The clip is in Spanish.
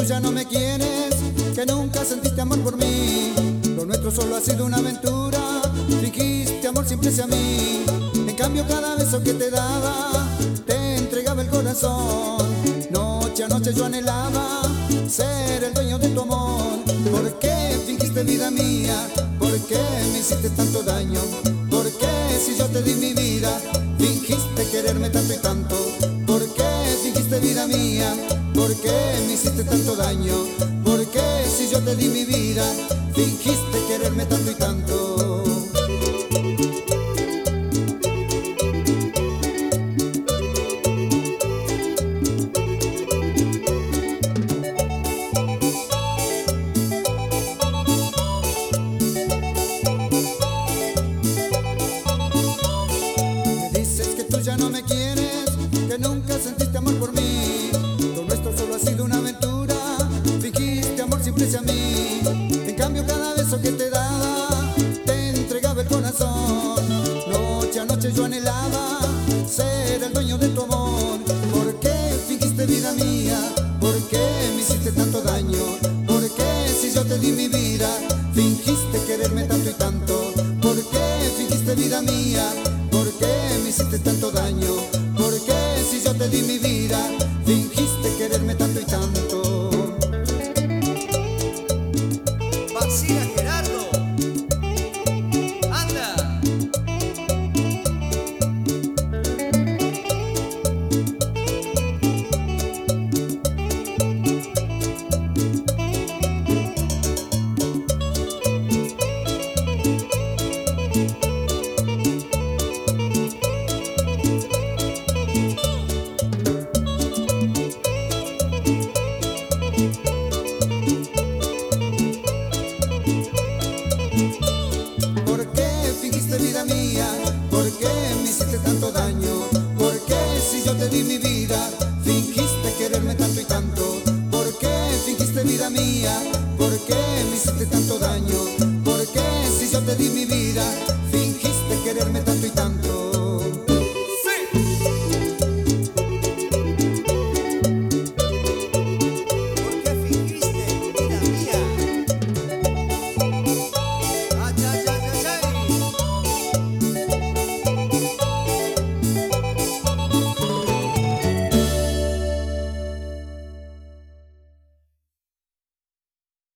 ya no me quieres, que nunca sentiste amor por mí. Lo nuestro solo ha sido una aventura, fingiste amor siempre hacia mí. En cambio cada beso que te daba, te entregaba el corazón. Noche a noche yo anhelaba ser el dueño de tu amor. ¿Por qué fingiste vida mía? ¿Por qué me hiciste tanto daño? ¿Por qué si yo te di mi vida, fingiste quererme tanto y tanto? ¿Por qué fingiste vida mía? ¿Por qué me hiciste tanto daño? ¿Por qué si yo te di mi vida, fingiste quererme tanto y tanto? Ya no me quieres, que nunca sentiste amor por mí. Lo nuestro solo ha sido una aventura, fingiste amor siempre hacia mí. En cambio cada beso que te daba, te entregaba el corazón. Noche a noche yo anhelaba ser el dueño de tu amor. ¿Por qué fingiste vida mía? ¿Por qué me hiciste tanto daño? ¿Por qué si yo te di mi vida, fingiste quererme tanto y tanto? ¿Por qué fingiste vida mía? ¿Por qué me hiciste tanto daño? ¿Por qué si yo te di mi vida, fingiste quererme tanto y tanto? Vacila, Gerardo. Anda. ¿Por qué fingiste vida mía? ¿Por qué me hiciste tanto daño? ¿Por qué si yo te di mi vida, fingiste quererme tanto y tanto? ¿Por qué fingiste vida mía? ¿Por qué me hiciste tanto daño?